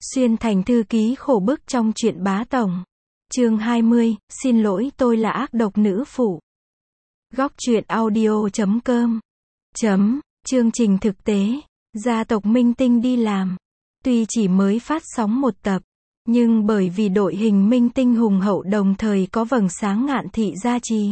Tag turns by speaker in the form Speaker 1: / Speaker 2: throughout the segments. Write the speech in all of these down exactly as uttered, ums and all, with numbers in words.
Speaker 1: Xuyên thành thư ký khổ bức trong chuyện Bá Tổng. Chương hai mươi, xin lỗi tôi là ác độc nữ phụ. Góc truyện audio chấm com. Chấm, chương trình thực tế, gia tộc Minh Tinh đi làm. Tuy chỉ mới phát sóng một tập, nhưng bởi vì đội hình Minh Tinh hùng hậu đồng thời có vầng sáng Ngạn Thị gia trì,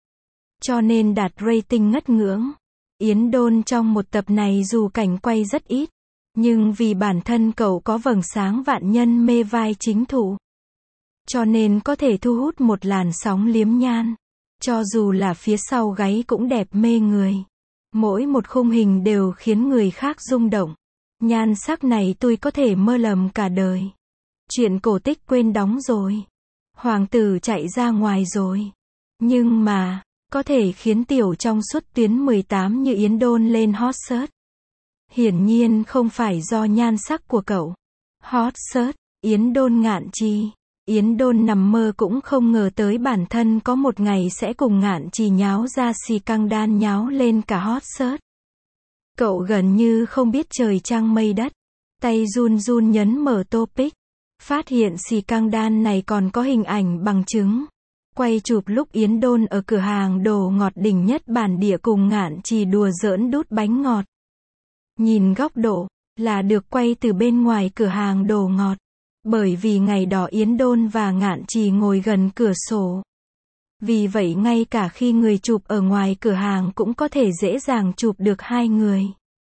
Speaker 1: cho nên đạt rating ngất ngưỡng. Yến Đôn trong một tập này dù cảnh quay rất ít, nhưng vì bản thân cậu có vầng sáng vạn nhân mê vai chính thủ, cho nên có thể thu hút một làn sóng liếm nhan. Cho dù là phía sau gáy cũng đẹp mê người. Mỗi một khung hình đều khiến người khác rung động. Nhan sắc này tôi có thể mơ lầm cả đời. Chuyện cổ tích quên đóng rồi. Hoàng tử chạy ra ngoài rồi. Nhưng mà, có thể khiến tiểu trong suốt tuyến mười tám như Yến Đôn lên hot search. Hiển nhiên không phải do nhan sắc của cậu. Hot search, Yến Đôn Ngạn Trì. Yến Đôn nằm mơ cũng không ngờ tới bản thân có một ngày sẽ cùng Ngạn Trì nháo ra xì căng đan nháo lên cả hot search. Cậu gần như không biết trời trăng mây đất. Tay run run nhấn mở topic. Phát hiện xì căng đan này còn có hình ảnh bằng chứng. Quay chụp lúc Yến Đôn ở cửa hàng đồ ngọt đỉnh nhất bản địa cùng Ngạn Trì đùa giỡn đút bánh ngọt. Nhìn góc độ, là được quay từ bên ngoài cửa hàng đồ ngọt. Bởi vì ngày đó Yến Đôn và Ngạn Trì ngồi gần cửa sổ. Vì vậy ngay cả khi người chụp ở ngoài cửa hàng cũng có thể dễ dàng chụp được hai người.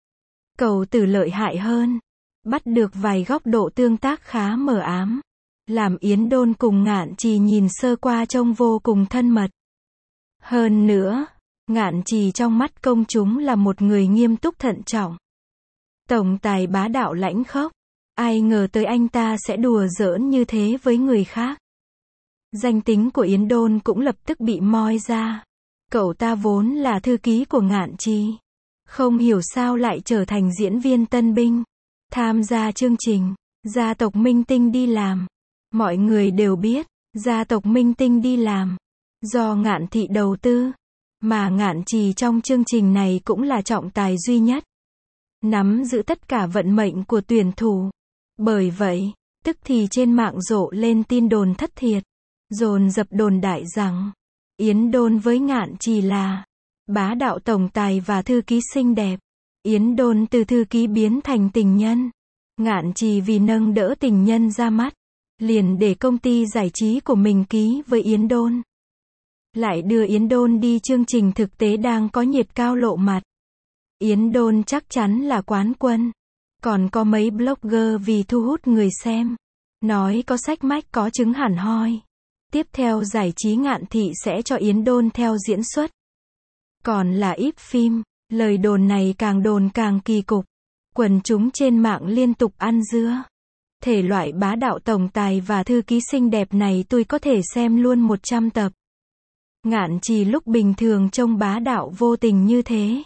Speaker 1: Cầu Tử lợi hại hơn. Bắt được vài góc độ tương tác khá mờ ám. Làm Yến Đôn cùng Ngạn Trì nhìn sơ qua trông vô cùng thân mật. Hơn nữa, Ngạn Trì trong mắt công chúng là một người nghiêm túc thận trọng. Tổng tài bá đạo lãnh khốc. Ai ngờ tới anh ta sẽ đùa giỡn như thế với người khác. Danh tính của Yến Đôn cũng lập tức bị moi ra. Cậu ta vốn là thư ký của Ngạn Trì. Không hiểu sao lại trở thành diễn viên tân binh. Tham gia chương trình Gia tộc Minh Tinh đi làm. Mọi người đều biết, Gia tộc Minh Tinh đi làm do Ngạn Thị đầu tư. Mà Ngạn Trì trong chương trình này cũng là trọng tài duy nhất, nắm giữ tất cả vận mệnh của tuyển thủ. Bởi vậy, tức thì trên mạng rộ lên tin đồn thất thiệt, dồn dập đồn đại rằng Yến Đôn với Ngạn Trì là bá đạo tổng tài và thư ký xinh đẹp. Yến Đôn từ thư ký biến thành tình nhân. Ngạn Trì vì nâng đỡ tình nhân ra mắt, liền để công ty giải trí của mình ký với Yến Đôn. Lại đưa Yến Đôn đi chương trình thực tế đang có nhiệt cao lộ mặt. Yến Đôn chắc chắn là quán quân. Còn có mấy blogger vì thu hút người xem, nói có sách mách có chứng hẳn hoi. Tiếp theo giải trí Ngạn Thị sẽ cho Yến Đôn theo diễn xuất. Còn là íp phim, lời đồn này càng đồn càng kỳ cục. Quần chúng trên mạng liên tục ăn dưa. Thể loại bá đạo tổng tài và thư ký xinh đẹp này tôi có thể xem luôn một trăm tập. Ngạn Trì lúc bình thường trông bá đạo vô tình như thế,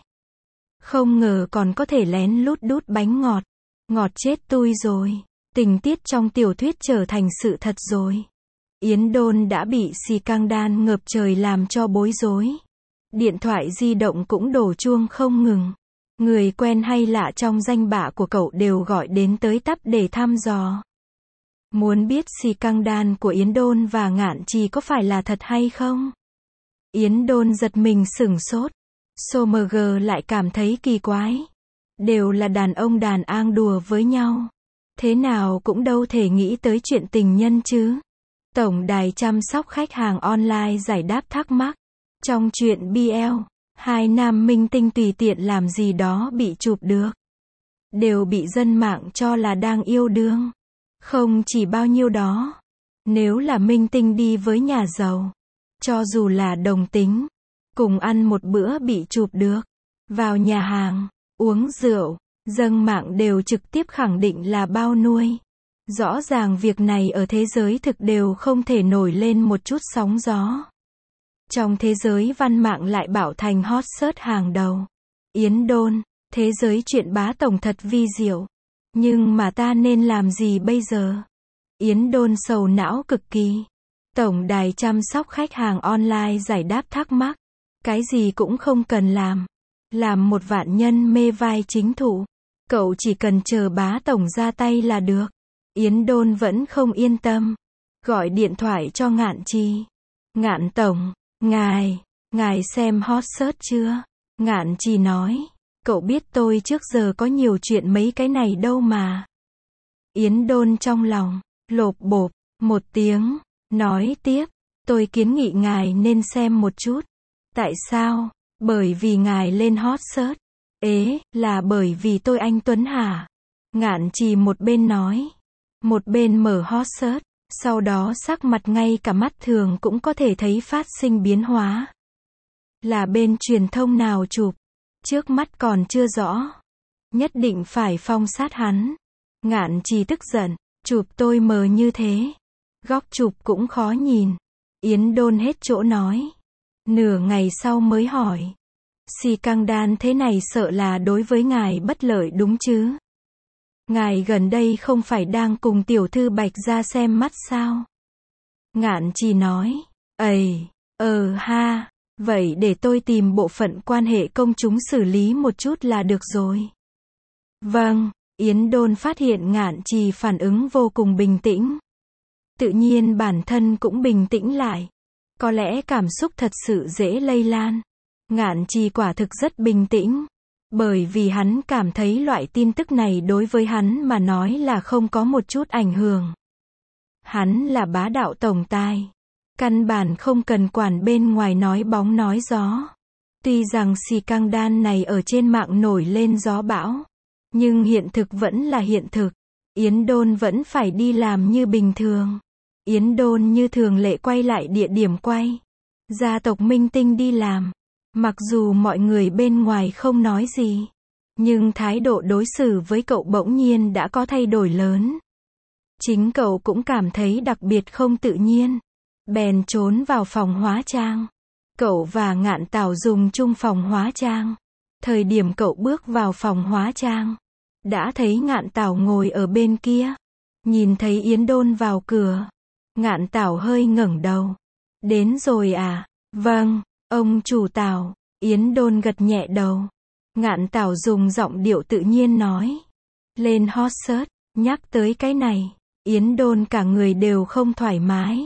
Speaker 1: không ngờ còn có thể lén lút đút bánh ngọt. Ngọt chết tôi rồi. Tình tiết trong tiểu thuyết trở thành sự thật rồi. Yến Đôn đã bị xì căng đan ngập trời làm cho bối rối. Điện thoại di động cũng đổ chuông không ngừng. Người quen hay lạ trong danh bạ của cậu đều gọi đến tới tấp để thăm dò. Muốn biết xì căng đan của Yến Đôn và Ngạn Trì có phải là thật hay không? Yến Đôn giật mình sửng sốt. Sommer lại cảm thấy kỳ quái. Đều là đàn ông đàn ang đùa với nhau. Thế nào cũng đâu thể nghĩ tới chuyện tình nhân chứ. Tổng đài chăm sóc khách hàng online giải đáp thắc mắc. Trong chuyện bê lờ, hai nam minh tinh tùy tiện làm gì đó bị chụp được. Đều bị dân mạng cho là đang yêu đương. Không chỉ bao nhiêu đó. Nếu là minh tinh đi với nhà giàu, cho dù là đồng tính, cùng ăn một bữa bị chụp được. Vào nhà hàng, uống rượu, dân mạng đều trực tiếp khẳng định là bao nuôi. Rõ ràng việc này ở thế giới thực đều không thể nổi lên một chút sóng gió. Trong thế giới văn mạng lại bảo thành hot search hàng đầu. Yến Đôn, thế giới chuyện bá tổng thật vi diệu. Nhưng mà ta nên làm gì bây giờ? Yến Đôn sầu não cực kỳ. Tổng đài chăm sóc khách hàng online giải đáp thắc mắc. Cái gì cũng không cần làm. Làm một vạn nhân mê vai chính thủ. Cậu chỉ cần chờ bá tổng ra tay là được. Yến Đôn vẫn không yên tâm. Gọi điện thoại cho Ngạn Trì. Ngạn tổng, ngài, ngài xem hot search chưa? Ngạn Trì nói. Cậu biết tôi trước giờ có nhiều chuyện mấy cái này đâu mà. Yến Đôn trong lòng, lộp bộp, một tiếng, nói tiếp. Tôi kiến nghị ngài nên xem một chút. Tại sao? Bởi vì ngài lên hot search. Ế, là bởi vì tôi anh Tuấn hả? Ngạn Trì một bên nói, một bên mở hot search, sau đó sắc mặt ngay cả mắt thường cũng có thể thấy phát sinh biến hóa. Là bên truyền thông nào chụp? Trước mắt còn chưa rõ. Nhất định phải phong sát hắn. Ngạn Trì tức giận, chụp tôi mờ như thế. Góc chụp cũng khó nhìn. Yến Đôn hết chỗ nói. Nửa ngày sau mới hỏi. Xì căng đan thế này sợ là đối với ngài bất lợi đúng chứ? Ngài gần đây không phải đang cùng tiểu thư Bạch ra xem mắt sao? Ngạn Trì nói. Ầy, ờ ha, vậy để tôi tìm bộ phận quan hệ công chúng xử lý một chút là được rồi. Vâng, Yến Đôn phát hiện Ngạn Trì phản ứng vô cùng bình tĩnh. Tự nhiên bản thân cũng bình tĩnh lại. Có lẽ cảm xúc thật sự dễ lây lan. Ngạn Trì quả thực rất bình tĩnh. Bởi vì hắn cảm thấy loại tin tức này đối với hắn mà nói là không có một chút ảnh hưởng. Hắn là bá đạo tổng tài. Căn bản không cần quản bên ngoài nói bóng nói gió. Tuy rằng xì căng đan này ở trên mạng nổi lên gió bão. Nhưng hiện thực vẫn là hiện thực. Yến Đôn vẫn phải đi làm như bình thường. Yến Đôn như thường lệ quay lại địa điểm quay. Gia tộc minh tinh đi làm. Mặc dù mọi người bên ngoài không nói gì. Nhưng thái độ đối xử với cậu bỗng nhiên đã có thay đổi lớn. Chính cậu cũng cảm thấy đặc biệt không tự nhiên. Bèn trốn vào phòng hóa trang. Cậu và Ngạn Tảo dùng chung phòng hóa trang. Thời điểm cậu bước vào phòng hóa trang, đã thấy Ngạn Tảo ngồi ở bên kia. Nhìn thấy Yến Đôn vào cửa, Ngạn Tảo hơi ngẩng đầu. Đến rồi à? Vâng, ông chủ Tảo. Yến Đôn gật nhẹ đầu. Ngạn Tảo dùng giọng điệu tự nhiên nói. Lên hot search, nhắc tới cái này, Yến Đôn cả người đều không thoải mái.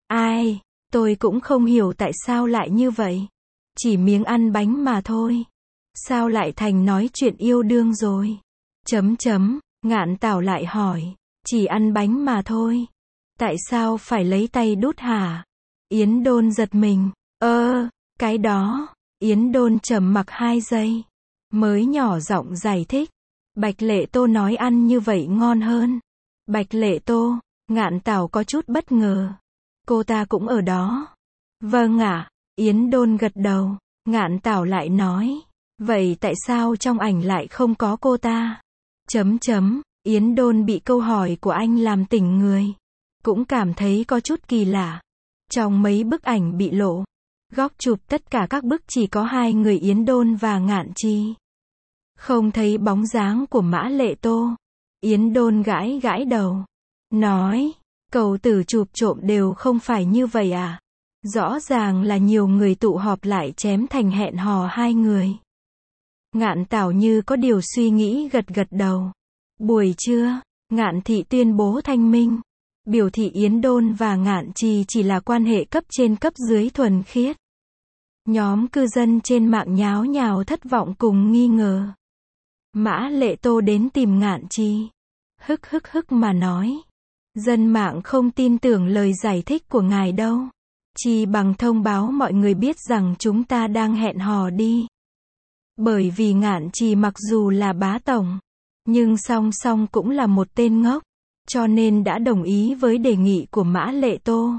Speaker 1: Ai, tôi cũng không hiểu tại sao lại như vậy. Chỉ miếng ăn bánh mà thôi. Sao lại thành nói chuyện yêu đương rồi? Chấm chấm, Ngạn Tảo lại hỏi. Chỉ ăn bánh mà thôi. Tại sao phải lấy tay đút hả? Yến Đôn giật mình. Ơ, cái đó. Yến Đôn trầm mặc hai giây. Mới nhỏ giọng giải thích. Bạch Lệ Tô nói ăn như vậy ngon hơn. Bạch Lệ Tô, Ngạn Tảo có chút bất ngờ. Cô ta cũng ở đó. Vâng ạ, Yến Đôn gật đầu. Ngạn Tảo lại nói. Vậy tại sao trong ảnh lại không có cô ta? Chấm chấm, Yến Đôn bị câu hỏi của anh làm tỉnh người. Cũng cảm thấy có chút kỳ lạ. Trong mấy bức ảnh bị lộ, góc chụp tất cả các bức chỉ có hai người Yến Đôn và Ngạn Trì. Không thấy bóng dáng của Mã Lệ Tô. Yến Đôn gãi gãi đầu. Nói, cầu tử chụp trộm đều không phải như vậy à? Rõ ràng là nhiều người tụ họp lại chém thành hẹn hò hai người. Ngạn Tảo như có điều suy nghĩ gật gật đầu. Buổi trưa, Ngạn Thị tuyên bố thanh minh. Biểu thị Yến Đôn và Ngạn Trì chỉ là quan hệ cấp trên cấp dưới thuần khiết. Nhóm cư dân trên mạng nháo nhào thất vọng cùng nghi ngờ. Mã Lệ Tô đến tìm Ngạn Trì. Hức hức hức mà nói. Dân mạng không tin tưởng lời giải thích của ngài đâu. Chỉ bằng thông báo mọi người biết rằng chúng ta đang hẹn hò đi. Bởi vì Ngạn Trì mặc dù là bá tổng, nhưng song song cũng là một tên ngốc. Cho nên đã đồng ý với đề nghị của Mã Lệ Tô.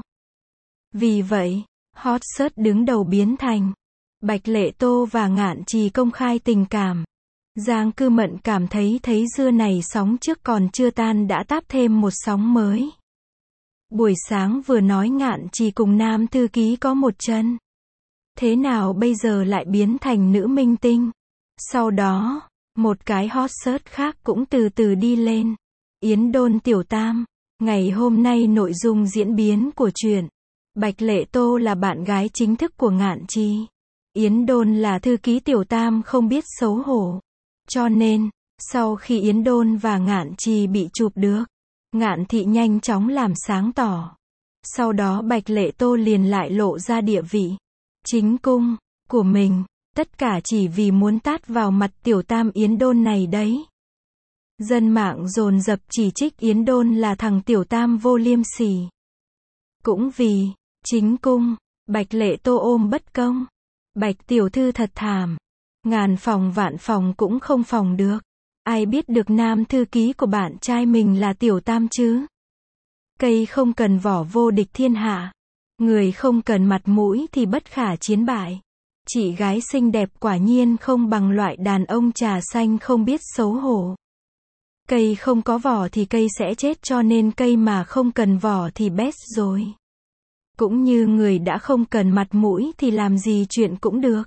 Speaker 1: Vì vậy, hot search đứng đầu biến thành Bạch Lệ Tô và Ngạn Trì công khai tình cảm. Giang Cư Mận cảm thấy thấy dưa này sóng trước còn chưa tan đã táp thêm một sóng mới. Buổi sáng vừa nói Ngạn Trì cùng nam thư ký có một chân. Thế nào bây giờ lại biến thành nữ minh tinh? Sau đó, một cái hot search khác cũng từ từ đi lên. Yến Đôn tiểu tam. Ngày hôm nay nội dung diễn biến của truyện. Bạch Lệ Tô là bạn gái chính thức của Ngạn Trì. Yến Đôn là thư ký tiểu tam không biết xấu hổ. Cho nên, sau khi Yến Đôn và Ngạn Trì bị chụp được, Ngạn thị nhanh chóng làm sáng tỏ. Sau đó Bạch Lệ Tô liền lại lộ ra địa vị chính cung của mình, tất cả chỉ vì muốn tát vào mặt tiểu tam Yến Đôn này đấy. Dân mạng dồn dập chỉ trích Yến Đôn là thằng tiểu tam vô liêm sỉ. Cũng vì chính cung, Bạch Lệ Tô ôm bất công. Bạch tiểu thư thật thảm. Ngàn phòng vạn phòng cũng không phòng được. Ai biết được nam thư ký của bạn trai mình là tiểu tam chứ? Cây không cần vỏ vô địch thiên hạ. Người không cần mặt mũi thì bất khả chiến bại. Chị gái xinh đẹp quả nhiên không bằng loại đàn ông trà xanh không biết xấu hổ. Cây không có vỏ thì cây sẽ chết, cho nên cây mà không cần vỏ thì best rồi. Cũng như người đã không cần mặt mũi thì làm gì chuyện cũng được.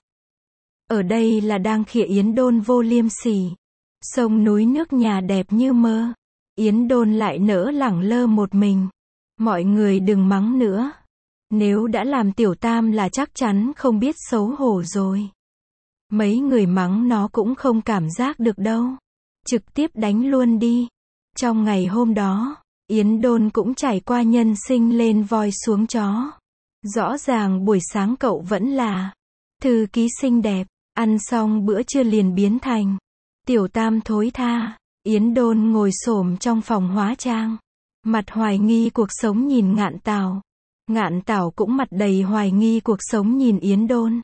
Speaker 1: Ở đây là đang khịa Yến Đôn vô liêm sỉ. Sông núi nước nhà đẹp như mơ. Yến Đôn lại nỡ lẳng lơ một mình. Mọi người đừng mắng nữa. Nếu đã làm tiểu tam là chắc chắn không biết xấu hổ rồi. Mấy người mắng nó cũng không cảm giác được đâu. Trực tiếp đánh luôn đi. Trong ngày hôm đó, Yến Đôn cũng trải qua nhân sinh lên voi xuống chó. Rõ ràng buổi sáng cậu vẫn là thư ký xinh đẹp, ăn xong bữa trưa liền biến thành tiểu tam thối tha. Yến Đôn ngồi xổm trong phòng hóa trang, mặt hoài nghi cuộc sống nhìn Ngạn Tảo. Ngạn Tảo cũng mặt đầy hoài nghi cuộc sống nhìn Yến Đôn.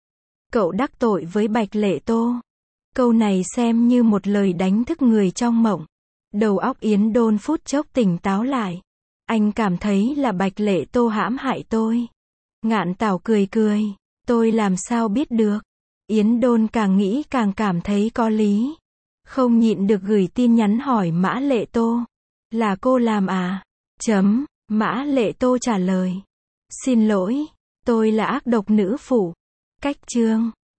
Speaker 1: Cậu đắc tội với Bạch Lệ Tô. Câu này xem như một lời đánh thức người trong mộng. Đầu óc Yến Đôn phút chốc tỉnh táo lại. Anh cảm thấy là Bạch Lệ Tô hãm hại tôi. Ngạn Tảo cười cười. Tôi làm sao biết được. Yến Đôn càng nghĩ càng cảm thấy có lý. Không nhịn được gửi tin nhắn hỏi Mã Lệ Tô. Là cô làm à? Chấm. Mã Lệ Tô trả lời. Xin lỗi. Tôi là ác độc nữ phụ. Cách chương.